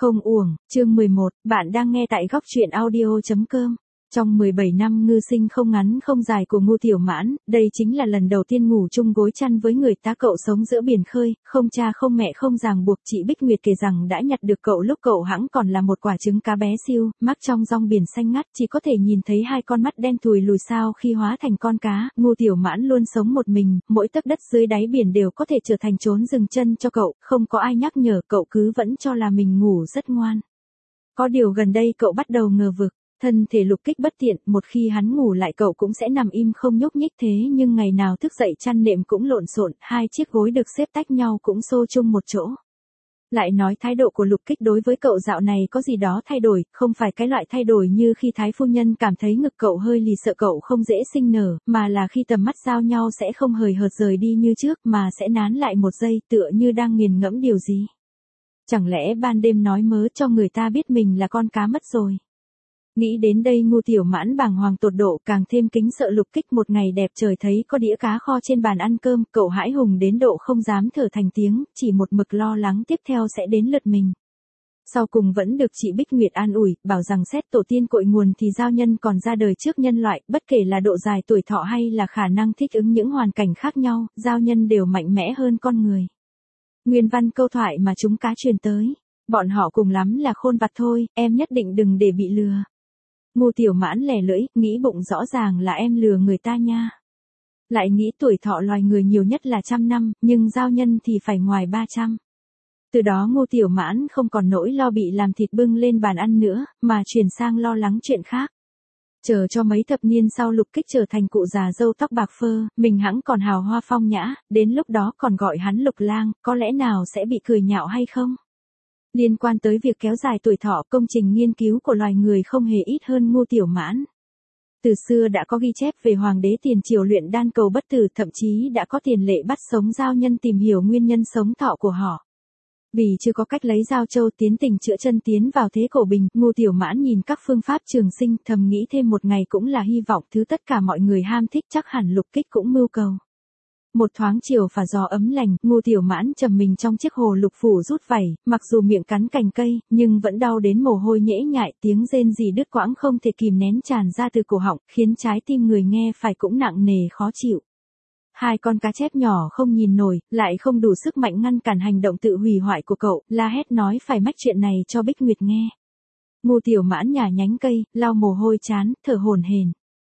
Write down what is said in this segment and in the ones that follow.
Không uổng, chương 11, bạn đang nghe tại góc truyện audio.com. Trong 17 năm ngư sinh không ngắn không dài của Ngô Tiểu Mãn, đây chính là lần đầu tiên ngủ chung gối chăn với người ta. Cậu sống giữa biển khơi, không cha không mẹ không ràng buộc. Chị Bích Nguyệt kể rằng đã nhặt được cậu lúc cậu hẵng còn là một quả trứng cá bé xiu, mắc trong rong biển xanh ngắt, chỉ có thể nhìn thấy hai con mắt đen thùi lùi sao khi hóa thành con cá. Ngô Tiểu Mãn luôn sống một mình, mỗi tấc đất dưới đáy biển đều có thể trở thành chốn dừng chân cho cậu, không có ai nhắc nhở cậu cứ vẫn cho là mình ngủ rất ngoan. Có điều gần đây cậu bắt đầu ngờ vực. Thân thể Lục Kích bất tiện, một khi hắn ngủ lại cậu cũng sẽ nằm im không nhúc nhích, thế nhưng ngày nào thức dậy chăn nệm cũng lộn xộn, hai chiếc gối được xếp tách nhau cũng xô chung một chỗ. Lại nói thái độ của Lục Kích đối với cậu dạo này có gì đó thay đổi, không phải cái loại thay đổi như khi Thái phu nhân cảm thấy ngực cậu hơi lì sợ cậu không dễ sinh nở, mà là khi tầm mắt giao nhau sẽ không hời hợt rời đi như trước mà sẽ nán lại một giây tựa như đang nghiền ngẫm điều gì. Chẳng lẽ ban đêm nói mớ cho người ta biết mình là con cá mất rồi. Nghĩ đến đây Ngô Tiểu Mãn bàng hoàng tột độ, càng thêm kính sợ Lục Kích. Một ngày đẹp trời thấy có đĩa cá kho trên bàn ăn cơm, cậu hãi hùng đến độ không dám thở thành tiếng, chỉ một mực lo lắng tiếp theo sẽ đến lượt mình. Sau cùng vẫn được chị Bích Nguyệt an ủi, bảo rằng xét tổ tiên cội nguồn thì giao nhân còn ra đời trước nhân loại, bất kể là độ dài tuổi thọ hay là khả năng thích ứng những hoàn cảnh khác nhau, giao nhân đều mạnh mẽ hơn con người. Nguyên văn câu thoại mà chúng cá truyền tới, bọn họ cùng lắm là khôn vặt thôi, em nhất định đừng để bị lừa. Ngô Tiểu Mãn lẻ lưỡi, nghĩ bụng rõ ràng là em lừa người ta nha. Lại nghĩ tuổi thọ loài người nhiều nhất là 100 năm, nhưng giao nhân thì phải ngoài 300. Từ đó Ngô Tiểu Mãn không còn nỗi lo bị làm thịt bưng lên bàn ăn nữa, mà chuyển sang lo lắng chuyện khác. Chờ cho mấy thập niên sau Lục Kích trở thành cụ già râu tóc bạc phơ, mình hẵng còn hào hoa phong nhã, đến lúc đó còn gọi hắn Lục Lang, có lẽ nào sẽ bị cười nhạo hay không? Liên quan tới việc kéo dài tuổi thọ, công trình nghiên cứu của loài người không hề ít hơn Ngô Tiểu Mãn. Từ xưa đã có ghi chép về hoàng đế tiền triều luyện đan cầu bất tử, thậm chí đã có tiền lệ bắt sống giao nhân tìm hiểu nguyên nhân sống thọ của họ. Vì chưa có cách lấy dao châu tiến tình chữa chân tiến vào thế cổ bình, Ngô Tiểu Mãn nhìn các phương pháp trường sinh, thầm nghĩ thêm một ngày cũng là hy vọng, thứ tất cả mọi người ham thích chắc hẳn Lục Kích cũng mưu cầu. Một thoáng chiều phả gió ấm lành, Ngô Tiểu Mãn trầm mình trong chiếc hồ lục phủ rút vảy, mặc dù miệng cắn cành cây, nhưng vẫn đau đến mồ hôi nhễ nhại, tiếng rên rỉ đứt quãng không thể kìm nén tràn ra từ cổ họng, khiến trái tim người nghe phải cũng nặng nề khó chịu. Hai con cá chép nhỏ không nhìn nổi, lại không đủ sức mạnh ngăn cản hành động tự hủy hoại của cậu, la hét nói phải mách chuyện này cho Bích Nguyệt nghe. Ngô Tiểu Mãn nhả nhánh cây, lau mồ hôi trán, thở hổn hển.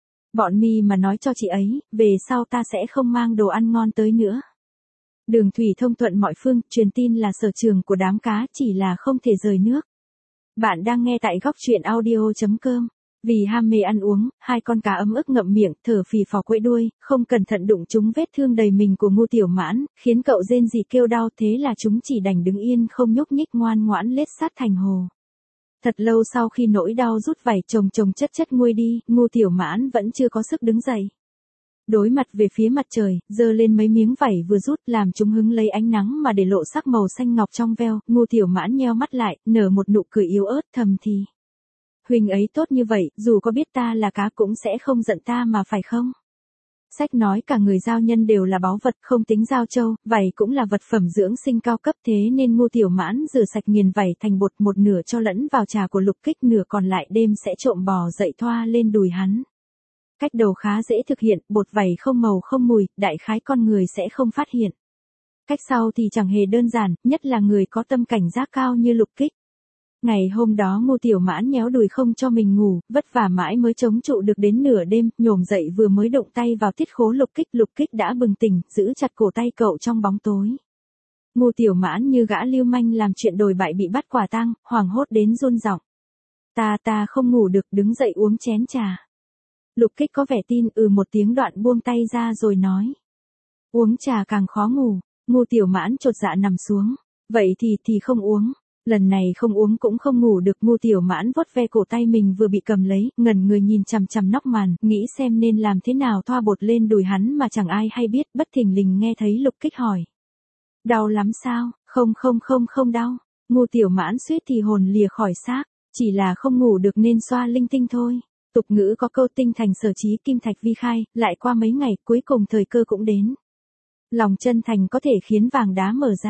Bọn mi mà nói cho chị ấy, về sau ta sẽ không mang đồ ăn ngon tới nữa. Đường thủy thông thuận mọi phương, truyền tin là sở trường của đám cá, chỉ là không thể rời nước. Bạn đang nghe tại góc truyện audio.com. Vì ham mê ăn uống, hai con cá ấm ức ngậm miệng, thở phì phò quẫy đuôi, không cẩn thận đụng trúng vết thương đầy mình của Ngô Tiểu Mãn, khiến cậu rên rỉ kêu đau, thế là chúng chỉ đành đứng yên không nhúc nhích ngoan ngoãn lết sát thành hồ. Thật lâu sau khi nỗi đau rút vảy chồng chất nguôi đi, Ngô Tiểu Mãn vẫn chưa có sức đứng dậy. Đối mặt về phía mặt trời, giơ lên mấy miếng vảy vừa rút làm chúng hứng lấy ánh nắng mà để lộ sắc màu xanh ngọc trong veo, Ngô Tiểu Mãn nheo mắt lại, nở một nụ cười yếu ớt thầm thì. Huynh ấy tốt như vậy, dù có biết ta là cá cũng sẽ không giận ta mà phải không? Sách nói cả người giao nhân đều là báu vật, không tính giao châu, vảy cũng là vật phẩm dưỡng sinh cao cấp, thế nên Ngô Tiểu Mãn rửa sạch nghiền vảy thành bột, một nửa cho lẫn vào trà của Lục Kích, nửa còn lại đêm sẽ trộm bò dậy thoa lên đùi hắn. Cách đầu khá dễ thực hiện, bột vảy không màu không mùi, đại khái con người sẽ không phát hiện. Cách sau thì chẳng hề đơn giản, nhất là người có tâm cảnh giác cao như Lục Kích. Ngày hôm đó Ngô Tiểu Mãn nhéo đùi không cho mình ngủ, vất vả mãi mới chống trụ được đến nửa đêm, nhổm dậy vừa mới động tay vào tiết khố Lục Kích đã bừng tỉnh, giữ chặt cổ tay cậu trong bóng tối. Ngô Tiểu Mãn như gã lưu manh làm chuyện đồi bại bị bắt quả tang, hoảng hốt đến run giọng. Ta không ngủ được, đứng dậy uống chén trà. Lục Kích có vẻ tin một tiếng, đoạn buông tay ra rồi nói. Uống trà càng khó ngủ. Ngô Tiểu Mãn chột dạ nằm xuống. Vậy thì không uống. Lần này không uống cũng không ngủ được. Ngô Tiểu Mãn vuốt ve cổ tay mình vừa bị cầm lấy, ngẩn người nhìn chằm chằm nóc màn, nghĩ xem nên làm thế nào thoa bột lên đùi hắn mà chẳng ai hay biết, bất thình lình nghe thấy Lục Kích hỏi. Đau lắm sao? Không đau. Ngô Tiểu Mãn suýt thì hồn lìa khỏi xác, chỉ là không ngủ được nên xoa linh tinh thôi. Tục ngữ có câu tinh thành sở trí kim thạch vi khai, lại qua mấy ngày cuối cùng thời cơ cũng đến. Lòng chân thành có thể khiến vàng đá mở ra.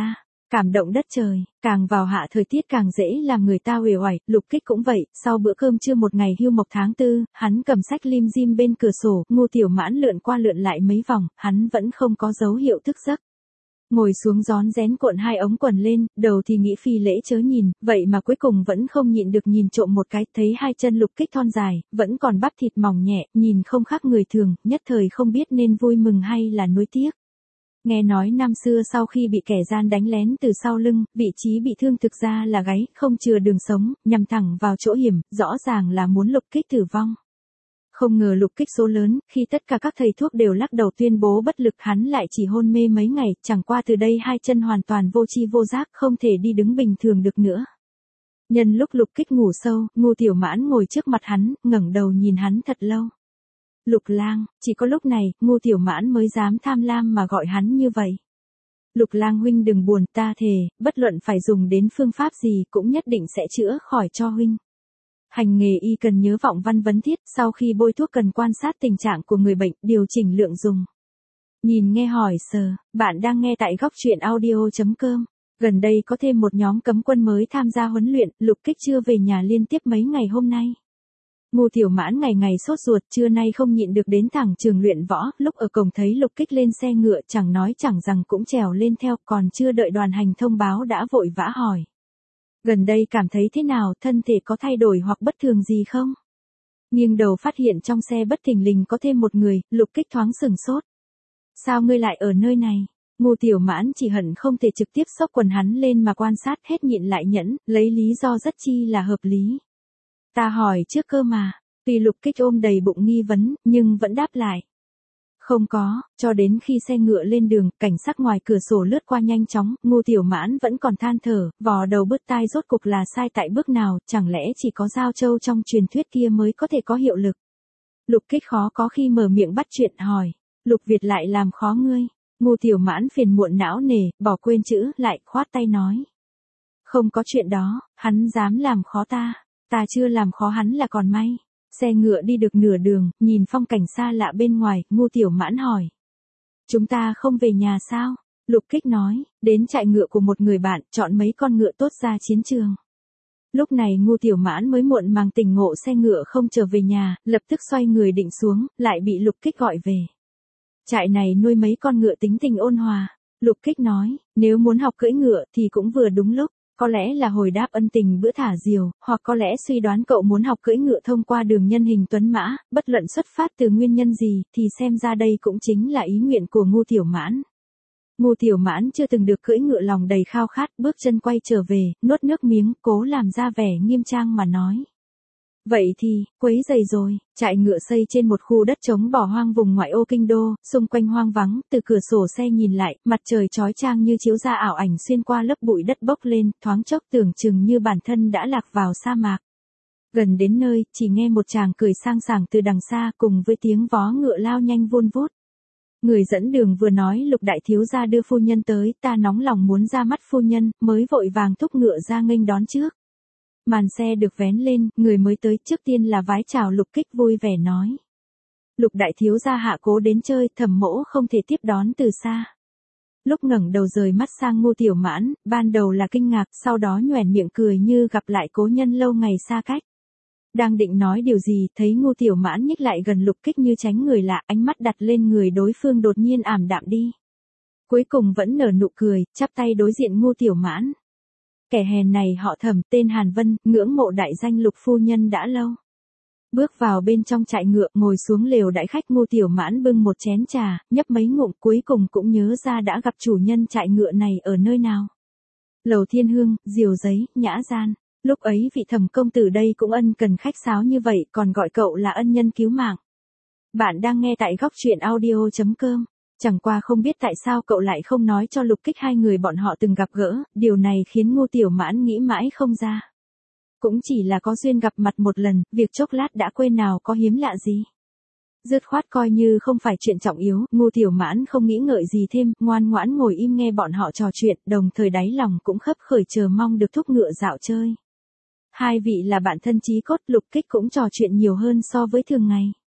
Cảm động đất trời, càng vào hạ thời tiết càng dễ làm người ta uể oải, Lục Kích cũng vậy, sau bữa cơm trưa một ngày hưu mộc tháng 4, hắn cầm sách lim dim bên cửa sổ, Ngô Tiểu Mãn lượn qua lượn lại mấy vòng, hắn vẫn không có dấu hiệu thức giấc. Ngồi xuống rón rén cuộn hai ống quần lên, đầu thì nghĩ phi lễ chớ nhìn, vậy mà cuối cùng vẫn không nhịn được nhìn trộm một cái, thấy hai chân Lục Kích thon dài, vẫn còn bắp thịt mỏng nhẹ, nhìn không khác người thường, nhất thời không biết nên vui mừng hay là nuối tiếc. Nghe nói năm xưa sau khi bị kẻ gian đánh lén từ sau lưng, vị trí bị thương thực ra là gáy, không chừa đường sống, nhằm thẳng vào chỗ hiểm, rõ ràng là muốn Lục Kích tử vong. Không ngờ Lục Kích số lớn, khi tất cả các thầy thuốc đều lắc đầu tuyên bố bất lực, hắn lại chỉ hôn mê mấy ngày, chẳng qua từ đây hai chân hoàn toàn vô tri vô giác, không thể đi đứng bình thường được nữa. Nhân lúc Lục Kích ngủ sâu, Ngô Tiểu Mãn ngồi trước mặt hắn, ngẩng đầu nhìn hắn thật lâu. Lục lang, chỉ có lúc này, Ngô Tiểu Mãn mới dám tham lam mà gọi hắn như vậy. Lục lang huynh đừng buồn, ta thề, bất luận phải dùng đến phương pháp gì cũng nhất định sẽ chữa khỏi cho huynh. Hành nghề y cần nhớ vọng văn vấn thiết, sau khi bôi thuốc cần quan sát tình trạng của người bệnh, điều chỉnh lượng dùng. Nhìn nghe hỏi sờ, bạn đang nghe tại góc truyện audio.com. Gần đây có thêm một nhóm cấm quân mới tham gia huấn luyện, Lục Kích chưa về nhà liên tiếp mấy ngày hôm nay. Ngô Tiểu Mãn ngày ngày sốt ruột, trưa nay không nhịn được đến thẳng trường luyện võ, lúc ở cổng thấy Lục Kích lên xe ngựa chẳng nói chẳng rằng cũng trèo lên theo, còn chưa đợi đoàn hành thông báo đã vội vã hỏi. Gần đây cảm thấy thế nào, thân thể có thay đổi hoặc bất thường gì không? Nghiêng đầu phát hiện trong xe bất thình lình có thêm một người, Lục Kích thoáng sửng sốt. Sao ngươi lại ở nơi này? Ngô Tiểu Mãn chỉ hận không thể trực tiếp xốc quần hắn lên mà quan sát, hết nhịn lại nhẫn, lấy lý do rất chi là hợp lý. Ta hỏi trước cơ mà, tuy Lục Kích ôm đầy bụng nghi vấn, nhưng vẫn đáp lại. Không có, cho đến khi xe ngựa lên đường, cảnh sắc ngoài cửa sổ lướt qua nhanh chóng, Ngô Tiểu Mãn vẫn còn than thở, vò đầu bứt tai rốt cục là sai tại bước nào, chẳng lẽ chỉ có giao châu trong truyền thuyết kia mới có thể có hiệu lực. Lục Kích khó có khi mở miệng bắt chuyện hỏi, Lục Việt lại làm khó ngươi. Ngô Tiểu Mãn phiền muộn não nề, bỏ quên chữ, lại khoát tay nói. Không có chuyện đó, hắn dám làm khó ta. Ta chưa làm khó hắn là còn may. Xe ngựa đi được nửa đường, nhìn phong cảnh xa lạ bên ngoài, Ngô Tiểu Mãn hỏi. Chúng ta không về nhà sao? Lục Kích nói, đến trại ngựa của một người bạn, chọn mấy con ngựa tốt ra chiến trường. Lúc này Ngô Tiểu Mãn mới muộn màng tỉnh ngộ xe ngựa không trở về nhà, lập tức xoay người định xuống, lại bị Lục Kích gọi về. Trại này nuôi mấy con ngựa tính tình ôn hòa. Lục Kích nói, nếu muốn học cưỡi ngựa thì cũng vừa đúng lúc. Có lẽ là hồi đáp ân tình bữa thả diều, hoặc có lẽ suy đoán cậu muốn học cưỡi ngựa thông qua đường nhân hình tuấn mã, bất luận xuất phát từ nguyên nhân gì, thì xem ra đây cũng chính là ý nguyện của Ngô Tiểu Mãn. Ngô Tiểu Mãn chưa từng được cưỡi ngựa, lòng đầy khao khát, bước chân quay trở về, nuốt nước miếng, cố làm ra vẻ nghiêm trang mà nói. Vậy thì, quấy rầy rồi, trại ngựa xây trên một khu đất trống bỏ hoang vùng ngoại ô kinh đô, xung quanh hoang vắng, từ cửa sổ xe nhìn lại, mặt trời chói chang như chiếu ra ảo ảnh xuyên qua lớp bụi đất bốc lên, thoáng chốc tưởng chừng như bản thân đã lạc vào sa mạc. Gần đến nơi, chỉ nghe một chàng cười sang sảng từ đằng xa cùng với tiếng vó ngựa lao nhanh vun vút. Người dẫn đường vừa nói Lục đại thiếu gia đưa phu nhân tới, ta nóng lòng muốn ra mắt phu nhân, mới vội vàng thúc ngựa ra nghênh đón trước. Màn xe được vén lên, người mới tới trước tiên là vái chào Lục Kích vui vẻ nói. Lục đại thiếu gia hạ cố đến chơi, Thẩm mỗ không thể tiếp đón từ xa. Lúc ngẩng đầu rời mắt sang Ngô Tiểu Mãn, ban đầu là kinh ngạc, sau đó nhoẻn miệng cười như gặp lại cố nhân lâu ngày xa cách. Đang định nói điều gì, thấy Ngô Tiểu Mãn nhích lại gần Lục Kích như tránh người lạ, ánh mắt đặt lên người đối phương đột nhiên ảm đạm đi. Cuối cùng vẫn nở nụ cười, chắp tay đối diện Ngô Tiểu Mãn. Kẻ hèn này họ Thẩm, tên Hàn Vân, ngưỡng mộ đại danh Lục phu nhân đã lâu. Bước vào bên trong trại ngựa, ngồi xuống lều đãi khách, Ngô Tiểu Mãn bưng một chén trà, nhấp mấy ngụm, cuối cùng cũng nhớ ra đã gặp chủ nhân trại ngựa này ở nơi nào. Lầu Thiên Hương, Diều Giấy, Nhã Gian. Lúc ấy vị Thẩm công tử đây cũng ân cần khách sáo như vậy, còn gọi cậu là ân nhân cứu mạng. Bạn đang nghe tại góc truyện audio.com. Chẳng qua không biết tại sao cậu lại không nói cho Lục Kích hai người bọn họ từng gặp gỡ, điều này khiến Ngô Tiểu Mãn nghĩ mãi không ra. Cũng chỉ là có duyên gặp mặt một lần, việc chốc lát đã quên nào có hiếm lạ gì. Dứt khoát coi như không phải chuyện trọng yếu, Ngô Tiểu Mãn không nghĩ ngợi gì thêm, ngoan ngoãn ngồi im nghe bọn họ trò chuyện, đồng thời đáy lòng cũng khấp khởi chờ mong được thúc ngựa dạo chơi. Hai vị là bạn thân chí cốt, Lục Kích cũng trò chuyện nhiều hơn so với thường ngày.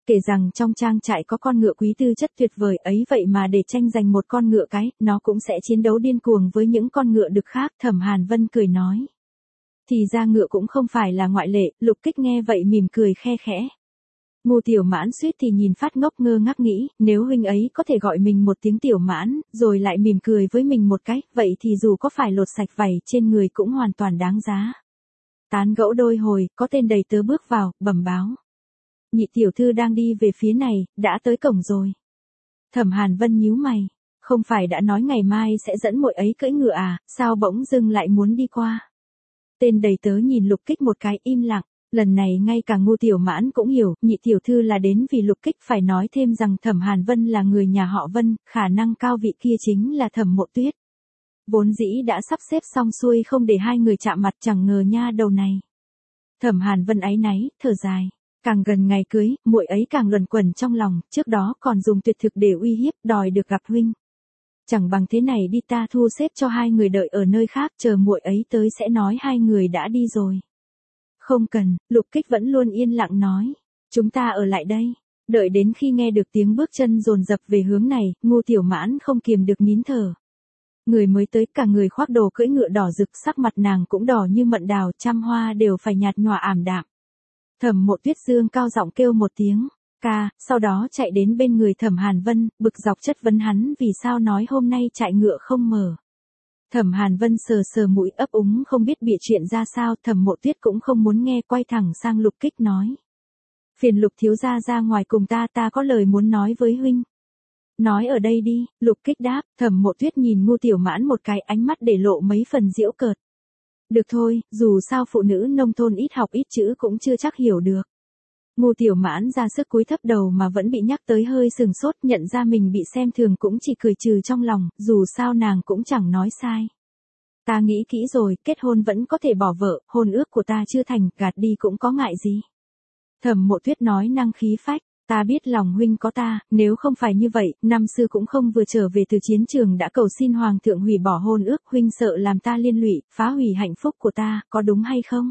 Kể rằng trong trang trại có con ngựa quý tư chất tuyệt vời ấy, vậy mà để tranh giành một con ngựa cái, nó cũng sẽ chiến đấu điên cuồng với những con ngựa đực khác. Thẩm Hàn Vân cười nói. Thì ra ngựa cũng không phải là ngoại lệ. Lục Kích nghe vậy mỉm cười khe khẽ. Ngô Tiểu Mãn suýt thì nhìn phát ngốc, ngơ ngác nghĩ, nếu huynh ấy có thể gọi mình một tiếng Tiểu Mãn, rồi lại mỉm cười với mình một cái, vậy thì dù có phải lột sạch vảy trên người cũng hoàn toàn đáng giá. Tán gẫu đôi hồi, có tên đầy tớ bước vào, bẩm báo. Nhị tiểu thư đang đi về phía này, đã tới cổng rồi. Thẩm Hàn Vân nhíu mày, không phải đã nói ngày mai sẽ dẫn muội ấy cưỡi ngựa à, sao bỗng dưng lại muốn đi qua? Tên đầy tớ nhìn Lục Kích một cái, im lặng. Lần này ngay cả Ngô Tiểu Mãn cũng hiểu, nhị tiểu thư là đến vì Lục Kích phải nói thêm rằng Thẩm Hàn Vân là người nhà họ Vân, khả năng cao vị kia chính là Thẩm Mộ Tuyết. Vốn dĩ đã sắp xếp xong xuôi không để hai người chạm mặt, chẳng ngờ nha đầu này. Thẩm Hàn Vân áy náy, thở dài. Càng gần ngày cưới, muội ấy càng luẩn quẩn trong lòng, trước đó còn dùng tuyệt thực để uy hiếp, đòi được gặp huynh. Chẳng bằng thế này đi, ta thu xếp cho hai người đợi ở nơi khác, chờ muội ấy tới sẽ nói hai người đã đi rồi. Không cần, Lục Kích vẫn luôn yên lặng nói. Chúng ta ở lại đây. Đợi đến khi nghe được tiếng bước chân dồn dập về hướng này, Ngô Tiểu Mãn không kiềm được nín thở. Người mới tới, cả người khoác đồ cưỡi ngựa đỏ rực, sắc mặt nàng cũng đỏ như mận đào, trăm hoa đều phải nhạt nhòa ảm đạm. Thẩm Mộ Tuyết dương cao giọng kêu một tiếng, ca, sau đó chạy đến bên người Thẩm Hàn Vân, bực dọc chất vấn hắn vì sao nói hôm nay trại ngựa không mở. Thẩm Hàn Vân sờ sờ mũi, ấp úng không biết bịa chuyện ra sao. Thẩm Mộ Tuyết cũng không muốn nghe, quay thẳng sang Lục Kích nói. Phiền Lục thiếu gia ra ngoài cùng ta có lời muốn nói với huynh. Nói ở đây đi, Lục Kích đáp. Thẩm Mộ Tuyết nhìn Ngô Tiểu Mãn một cái, ánh mắt để lộ mấy phần giễu cợt. Được thôi, dù sao phụ nữ nông thôn ít học ít chữ cũng chưa chắc hiểu được. Ngô Tiểu Mãn ra sức cúi thấp đầu mà vẫn bị nhắc tới hơi sừng sốt, nhận ra mình bị xem thường cũng chỉ cười trừ trong lòng, dù sao nàng cũng chẳng nói sai. Ta nghĩ kỹ rồi, kết hôn vẫn có thể bỏ vợ, hôn ước của ta chưa thành, gạt đi cũng có ngại gì. Thẩm Mộ Tuyết nói năng khí phách, ta biết lòng huynh có ta, nếu không phải như vậy, năm xưa cũng không vừa trở về từ chiến trường đã cầu xin hoàng thượng hủy bỏ hôn ước, huynh sợ làm ta liên lụy, phá hủy hạnh phúc của ta, có đúng hay không?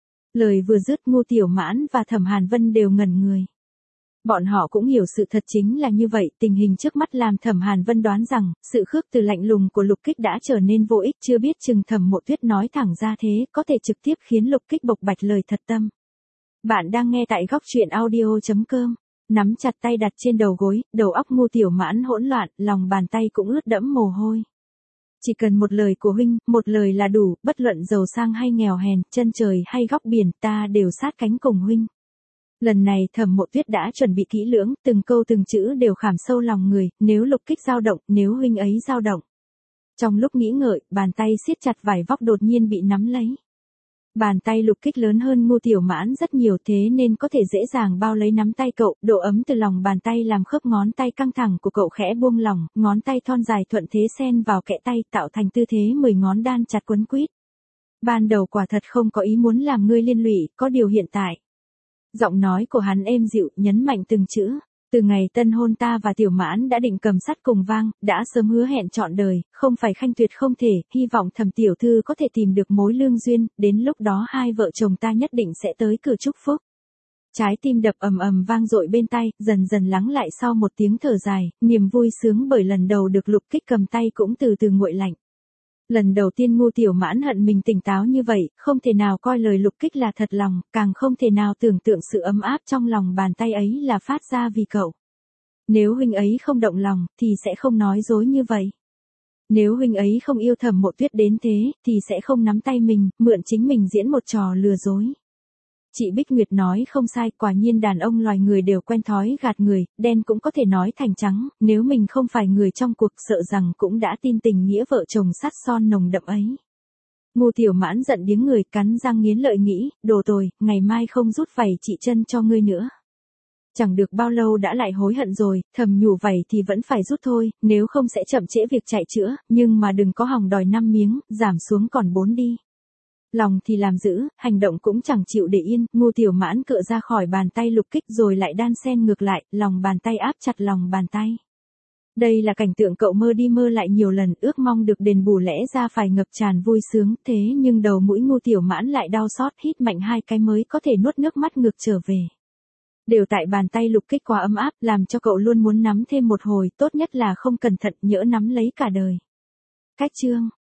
Lời vừa dứt, Ngô Tiểu Mãn và Thẩm Hàn Vân đều ngẩn người. Bọn họ cũng hiểu sự thật chính là như vậy, tình hình trước mắt làm Thẩm Hàn Vân đoán rằng, sự khước từ lạnh lùng của Lục Kích đã trở nên vô ích, chưa biết chừng Thẩm Mộ Tuyết nói thẳng ra thế, có thể trực tiếp khiến Lục Kích bộc bạch lời thật tâm. Bạn đang nghe tại góc truyện audio.com, nắm chặt tay đặt trên đầu gối, đầu óc Ngô Tiểu Mãn hỗn loạn, lòng bàn tay cũng ướt đẫm mồ hôi. Chỉ cần một lời của huynh, một lời là đủ, bất luận giàu sang hay nghèo hèn, chân trời hay góc biển, ta đều sát cánh cùng huynh. Lần này Thẩm Mộ Tuyết đã chuẩn bị kỹ lưỡng, từng câu từng chữ đều khảm sâu lòng người, nếu Lục Kích dao động, nếu huynh ấy dao động. Trong lúc nghĩ ngợi, bàn tay siết chặt vải vóc đột nhiên bị nắm lấy. Bàn tay Lục Kích lớn hơn Ngô Tiểu Mãn rất nhiều, thế nên có thể dễ dàng bao lấy nắm tay cậu, độ ấm từ lòng bàn tay làm khớp ngón tay căng thẳng của cậu khẽ buông lỏng, ngón tay thon dài thuận thế xen vào kẽ tay, tạo thành tư thế 10 ngón đan chặt quấn quýt. Ban đầu quả thật không có ý muốn làm ngươi liên lụy, có điều hiện tại. Giọng nói của hắn êm dịu, nhấn mạnh từng chữ. Từ ngày tân hôn ta và Tiểu Mãn đã định cầm sắt cùng vang, đã sớm hứa hẹn trọn đời, không phải khanh tuyệt không thể, hy vọng Thẩm tiểu thư có thể tìm được mối lương duyên, đến lúc đó hai vợ chồng ta nhất định sẽ tới cửa chúc phúc. Trái tim đập ầm ầm vang dội bên tai, dần dần lắng lại sau một tiếng thở dài, niềm vui sướng bởi lần đầu được Lục Kích cầm tay cũng từ từ nguội lạnh. Lần đầu tiên Ngô Tiểu Mãn hận mình tỉnh táo như vậy, không thể nào coi lời Lục Kích là thật lòng, càng không thể nào tưởng tượng sự ấm áp trong lòng bàn tay ấy là phát ra vì cậu. Nếu huynh ấy không động lòng, thì sẽ không nói dối như vậy. Nếu huynh ấy không yêu Thẩm Mộ Tuyết đến thế, thì sẽ không nắm tay mình, mượn chính mình diễn một trò lừa dối. Chị Bích Nguyệt nói không sai, quả nhiên đàn ông loài người đều quen thói gạt người, đen cũng có thể nói thành trắng, nếu mình không phải người trong cuộc sợ rằng cũng đã tin tình nghĩa vợ chồng sắt son nồng đậm ấy. Ngô Tiểu Mãn giận điếng người, cắn răng nghiến lợi nghĩ, đồ tồi, ngày mai không rút vảy chị chân cho ngươi nữa. Chẳng được bao lâu đã lại hối hận rồi, thầm nhủ vảy thì vẫn phải rút thôi, nếu không sẽ chậm trễ việc chạy chữa, nhưng mà đừng có hòng đòi 5 miếng, giảm xuống còn 4 đi. Lòng thì làm dữ, hành động cũng chẳng chịu để yên, Ngô Tiểu Mãn cựa ra khỏi bàn tay Lục Kích rồi lại đan xen ngược lại, lòng bàn tay áp chặt lòng bàn tay. Đây là cảnh tượng cậu mơ đi mơ lại nhiều lần, ước mong được đền bù, lẽ ra phải ngập tràn vui sướng, thế nhưng đầu mũi Ngô Tiểu Mãn lại đau xót, hít mạnh 2 cái mới có thể nuốt nước mắt ngược trở về. đều tại bàn tay Lục Kích quá ấm áp, làm cho cậu luôn muốn nắm thêm một hồi, tốt nhất là không cẩn thận nhỡ nắm lấy cả đời. Cách chương